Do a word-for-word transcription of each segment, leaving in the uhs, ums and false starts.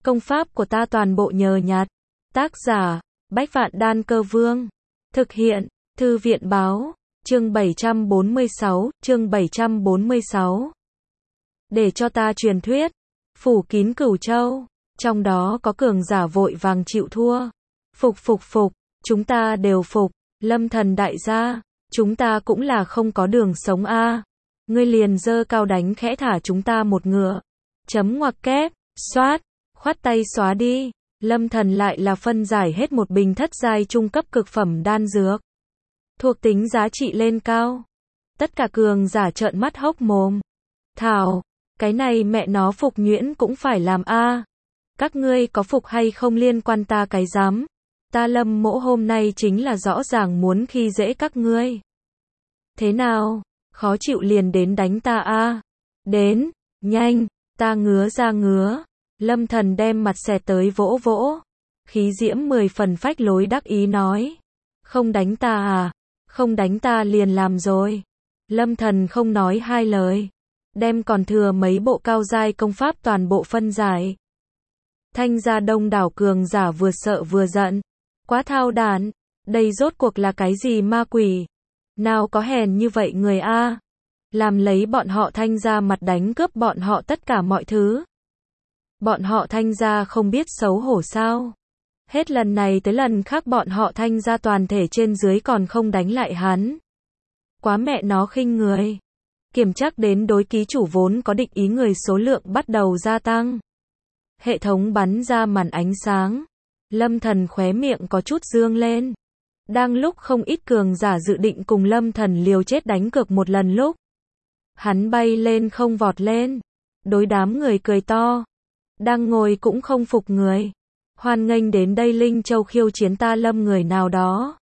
Công pháp của ta toàn bộ nhờ nhặt. Tác giả, Bách Vạn Đan Cơ Vương. Thực hiện, Thư viện Báo. Chương bảy trăm bốn mươi sáu, chương bảy trăm bốn mươi sáu. Để cho ta truyền thuyết, phủ kín Cửu Châu, trong đó có cường giả vội vàng chịu thua. Phục phục phục, chúng ta đều phục, Lâm Thần đại gia, chúng ta cũng là không có đường sống a. À. Ngươi liền giơ cao đánh khẽ thả chúng ta một ngựa. Chấm ngoặc kép, xoát, khoát tay xóa đi. Lâm Thần lại là phân giải hết một bình thất giai trung cấp cực phẩm đan dược. Thuộc tính giá trị lên cao. Tất cả cường giả trợn mắt hốc mồm. Thảo, cái này mẹ nó phục nhuyễn cũng phải làm a. À. Các ngươi có phục hay không liên quan ta cái dám. Ta Lâm Mỗ hôm nay chính là rõ ràng muốn khi dễ các ngươi. Thế nào, khó chịu liền đến đánh ta a. À. Đến, nhanh, ta ngứa ra ngứa. Lâm Thần đem mặt xẹt tới vỗ vỗ. Khí diễm mười phần phách lối đắc ý nói. Không đánh ta à? Không đánh ta liền làm rồi. Lâm Thần không nói hai lời. Đem còn thừa mấy bộ cao giai công pháp toàn bộ phân giải. Thanh gia đông đảo cường giả vừa sợ vừa giận. Quá thao đản, đây rốt cuộc là cái gì ma quỷ? Nào có hèn như vậy người a? Làm lấy bọn họ Thanh gia mặt đánh cướp bọn họ tất cả mọi thứ. Bọn họ Thanh gia không biết xấu hổ sao? Hết lần này tới lần khác bọn họ Thanh gia toàn thể trên dưới còn không đánh lại hắn. Quá mẹ nó khinh người. Kiểm chắc đến đối ký chủ vốn có định ý người số lượng bắt đầu gia tăng. Hệ thống bắn ra màn ánh sáng. Lâm Thần khóe miệng có chút dương lên. Đang lúc không ít cường giả dự định cùng Lâm Thần liều chết đánh cược một lần lúc. Hắn bay lên không vọt lên. Đối đám người cười to. Đang ngồi cũng không phục người. Hoan nghênh đến đây Linh Châu khiêu chiến ta Lâm người nào đó.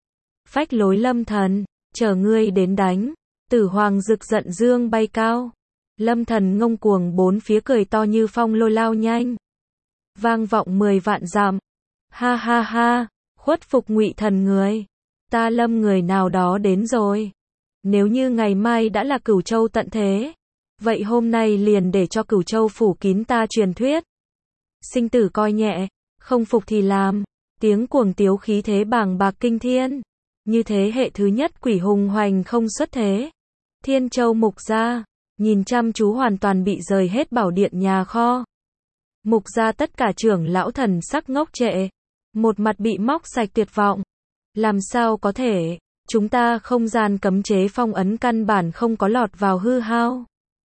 Phách lối Lâm Thần, chờ ngươi đến đánh. Tử Hoàng rực giận dương bay cao. Lâm Thần ngông cuồng bốn phía cười to như phong lôi lao nhanh. Vang vọng mười vạn dặm. Ha ha ha, khuất phục Ngụy Thần người. Ta Lâm người nào đó đến rồi. Nếu như ngày mai đã là Cửu Châu tận thế. Vậy hôm nay liền để cho Cửu Châu phủ kín ta truyền thuyết. Sinh tử coi nhẹ, không phục thì làm. Tiếng cuồng tiếu khí thế bàng bạc kinh thiên. Như thế hệ thứ nhất quỷ hùng hoành không xuất thế. Thiên Châu Mục gia, nhìn chăm chú hoàn toàn bị rời hết bảo điện nhà kho. Mục gia tất cả trưởng lão thần sắc ngốc trệ. Một mặt bị móc sạch tuyệt vọng. Làm sao có thể, chúng ta không gian cấm chế phong ấn căn bản không có lọt vào hư hao.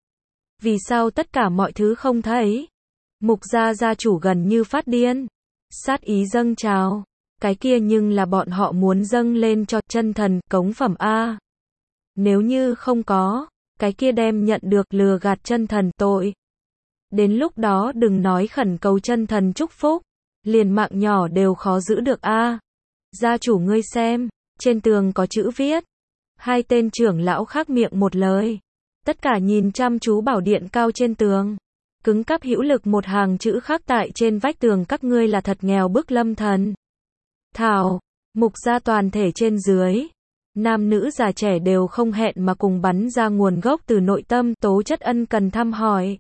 Vì sao tất cả mọi thứ không thấy? Mục gia gia chủ gần như phát điên. Sát ý dâng trào. Cái kia nhưng là bọn họ muốn dâng lên cho chân thần cống phẩm A. Nếu như không có, cái kia đem nhận được lừa gạt chân thần tội. Đến lúc đó đừng nói khẩn cầu chân thần chúc phúc. Liền mạng nhỏ đều khó giữ được A. Gia chủ ngươi xem, trên tường có chữ viết. Hai tên trưởng lão khác miệng một lời. Tất cả nhìn chăm chú bảo điện cao trên tường. Cứng cáp hữu lực một hàng chữ khắc tại trên vách tường các ngươi là thật nghèo bức Lâm Thần. Thảo, Mục gia toàn thể trên dưới. Nam nữ già trẻ đều không hẹn mà cùng bắn ra nguồn gốc từ nội tâm tố chất ân cần thăm hỏi.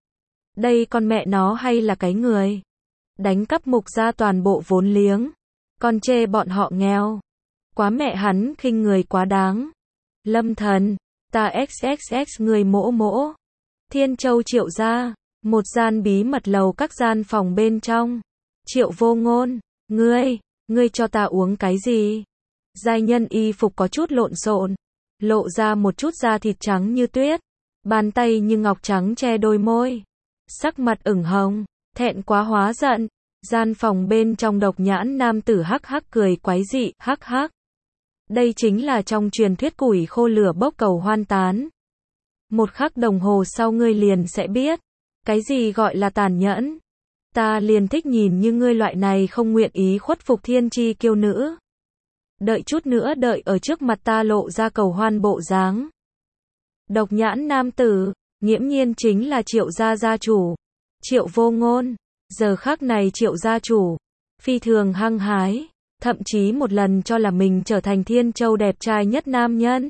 Đây con mẹ nó hay là cái người? Đánh cắp Mục gia toàn bộ vốn liếng. Còn chê bọn họ nghèo. Quá mẹ hắn khinh người quá đáng. Lâm Thần, ta xx xx người mỗ mỗ. Thiên Châu Triệu gia, một gian bí mật lầu các gian phòng bên trong. Triệu Vô Ngôn, ngươi, ngươi cho ta uống cái gì? Giai nhân y phục có chút lộn xộn, lộ ra một chút da thịt trắng như tuyết, bàn tay như ngọc trắng che đôi môi. Sắc mặt ửng hồng, thẹn quá hóa giận. Gian phòng bên trong độc nhãn nam tử hắc hắc cười quái dị, hắc hắc. Đây chính là trong truyền thuyết củi khô lửa bốc cầu hoan tán. Một khắc đồng hồ sau ngươi liền sẽ biết. Cái gì gọi là tàn nhẫn. Ta liền thích nhìn như ngươi loại này không nguyện ý khuất phục thiên chi kiêu nữ. Đợi chút nữa đợi ở trước mặt ta lộ ra cầu hoan bộ dáng. Độc nhãn nam tử, nghiễm nhiên chính là Triệu gia gia chủ. Triệu Vô Ngôn. Giờ khắc này Triệu gia chủ, phi thường hăng hái, thậm chí một lần cho là mình trở thành Thiên Châu đẹp trai nhất nam nhân.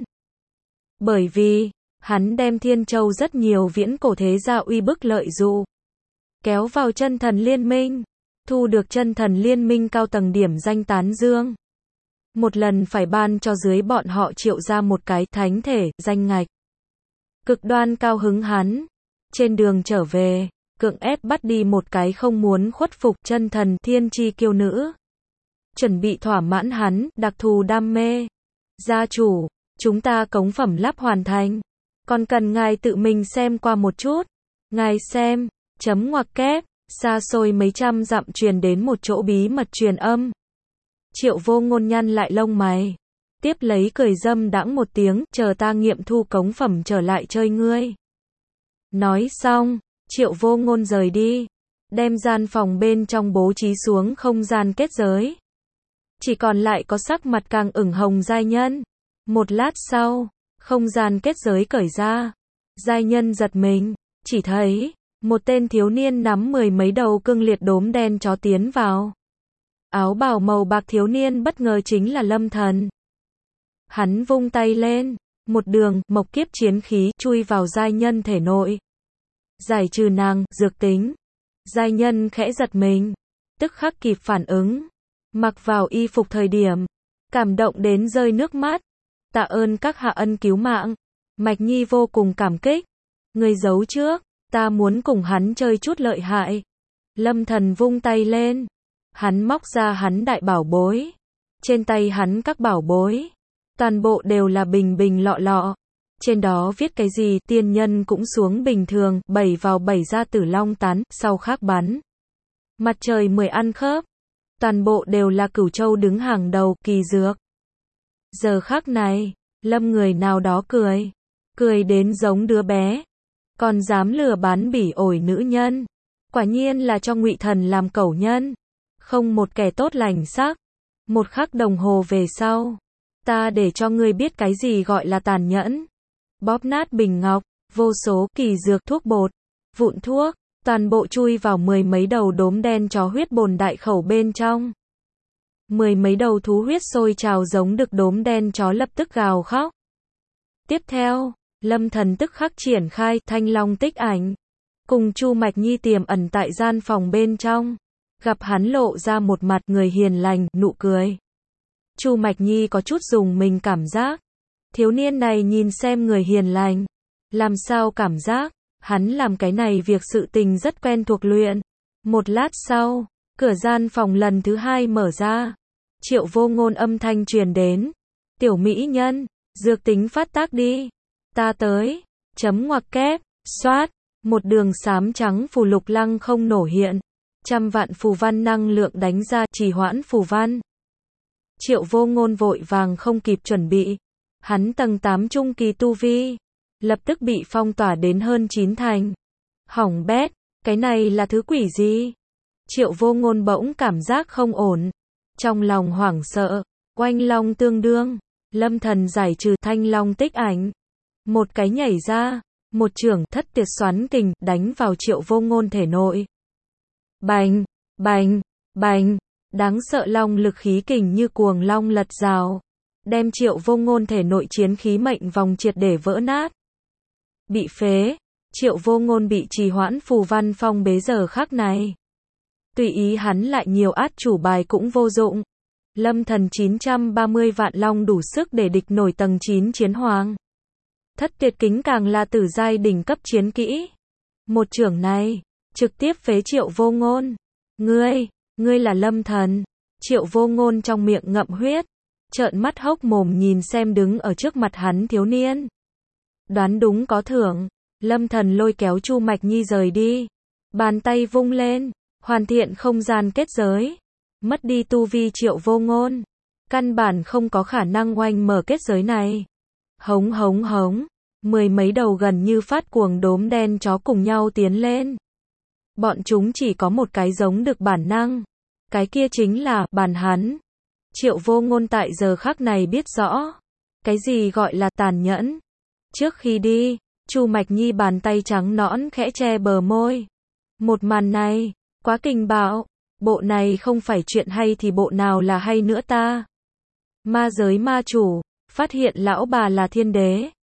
Bởi vì, hắn đem Thiên Châu rất nhiều viễn cổ thế gia uy bức lợi dụ. kéo vào chân thần liên minh, thu được chân thần liên minh cao tầng điểm danh tán dương. Một lần phải ban cho dưới bọn họ triệu ra một cái thánh thể, danh ngạch. Cực đoan cao hứng hắn. Trên đường trở về, cưỡng ép bắt đi một cái không muốn khuất phục chân thần thiên chi kiêu nữ. Chuẩn bị thỏa mãn hắn, đặc thù đam mê. Gia chủ, chúng ta cống phẩm lắp hoàn thành. Còn cần ngài tự mình xem qua một chút. Ngài xem, chấm ngoặc kép, xa xôi mấy trăm dặm truyền đến một chỗ bí mật truyền âm. Triệu Vô Ngôn nhăn lại lông mày. Tiếp lấy cười dâm đãng một tiếng, chờ ta nghiệm thu cống phẩm trở lại chơi ngươi. Nói xong, Triệu Vô Ngôn rời đi. Đem gian phòng bên trong bố trí xuống không gian kết giới. Chỉ còn lại có sắc mặt càng ửng hồng giai nhân. Một lát sau, không gian kết giới cởi ra. Giai nhân giật mình, chỉ thấy một tên thiếu niên nắm mười mấy đầu cương liệt đốm đen chó tiến vào. Áo bào màu bạc thiếu niên bất ngờ chính là Lâm Thần. Hắn vung tay lên, một đường mộc kiếp chiến khí chui vào giai nhân thể nội. Giải trừ nàng dược tính. Giai nhân khẽ giật mình, tức khắc kịp phản ứng. Mặc vào y phục thời điểm, cảm động đến rơi nước mắt. Tạ ơn các hạ ân cứu mạng. Mạch Nhi vô cùng cảm kích. Người giấu trước, ta muốn cùng hắn chơi chút lợi hại. Lâm Thần vung tay lên. Hắn móc ra hắn đại bảo bối. Trên tay hắn các bảo bối, toàn bộ đều là bình bình lọ lọ. Trên đó viết cái gì tiên nhân cũng xuống bình thường, bảy vào bảy ra tử long tán, sau khác bắn. Mặt trời mười ăn khớp. Toàn bộ đều là cửu châu đứng hàng đầu, kỳ dược. Giờ khắc này, Lâm người nào đó cười. Cười đến giống đứa bé. Còn dám lừa bán bỉ ổi nữ nhân. Quả nhiên là cho Ngụy Thần làm cẩu nhân. Không một kẻ tốt lành sắc. Một khắc đồng hồ về sau, ta để cho ngươi biết cái gì gọi là tàn nhẫn. Bóp nát bình ngọc, vô số kỳ dược thuốc bột, vụn thuốc, toàn bộ chui vào mười mấy đầu đốm đen chó huyết bồn đại khẩu bên trong. Mười mấy đầu thú huyết sôi trào giống đực đốm đen chó lập tức gào khóc. Tiếp theo, Lâm Thần tức khắc triển khai Thanh Long tích ảnh, cùng Chu Mạch Nhi tiềm ẩn tại gian phòng bên trong. Gặp hắn lộ ra một mặt người hiền lành, nụ cười. Chu Mạch Nhi có chút dùng mình cảm giác. Thiếu niên này nhìn xem người hiền lành. Làm sao cảm giác, hắn làm cái này việc sự tình rất quen thuộc luyện. Một lát sau, cửa gian phòng lần thứ hai mở ra. Triệu Vô Ngôn âm thanh truyền đến. Tiểu mỹ nhân, dược tính phát tác đi. Ta tới, chấm ngoặc kép, xoát, một đường xám trắng phù lục lăng không nổ hiện. Trăm vạn phù văn năng lượng đánh ra, trì hoãn phù văn. Triệu Vô Ngôn vội vàng không kịp chuẩn bị. Hắn tầng tám trung kỳ tu vi, lập tức bị phong tỏa đến hơn chín thành. Hỏng bét, cái này là thứ quỷ gì? Triệu Vô Ngôn bỗng cảm giác không ổn. Trong lòng hoảng sợ, oanh long tương đương. Lâm Thần giải trừ Thanh Long tích ảnh. Một cái nhảy ra, một chưởng thất tiệt xoắn kình đánh vào Triệu Vô Ngôn thể nội. Bành, bành, bành, đáng sợ long lực khí kình như cuồng long lật rào, đem Triệu Vô Ngôn thể nội chiến khí mệnh vòng triệt để vỡ nát. Bị phế, Triệu Vô Ngôn bị trì hoãn phù văn phong bế giờ khắc này. Tùy ý hắn lại nhiều át chủ bài cũng vô dụng. Lâm Thần chín trăm ba mươi vạn long đủ sức để địch nổi tầng chín chiến hoàng. Thất tuyệt kính càng là tử giai đỉnh cấp chiến kỹ. Một chưởng này, trực tiếp phế Triệu Vô Ngôn. Ngươi, ngươi là Lâm Thần. Triệu Vô Ngôn trong miệng ngậm huyết, trợn mắt hốc mồm nhìn xem đứng ở trước mặt hắn thiếu niên. Đoán đúng có thưởng. Lâm Thần lôi kéo Chu Mạch Nhi rời đi. Bàn tay vung lên, hoàn thiện không gian kết giới. Mất đi tu vi Triệu Vô Ngôn, căn bản không có khả năng oanh mở kết giới này. Hống hống hống, mười mấy đầu gần như phát cuồng đốm đen chó cùng nhau tiến lên. Bọn chúng chỉ có một cái giống được bản năng. Cái kia chính là bản hắn. Triệu Vô Ngôn tại giờ khắc này biết rõ. Cái gì gọi là tàn nhẫn. Trước khi đi, Chu Mạch Nhi bàn tay trắng nõn khẽ che bờ môi. Một màn này, quá kinh bạo. Bộ này không phải chuyện hay thì bộ nào là hay nữa ta. Ma giới ma chủ, phát hiện lão bà là thiên đế.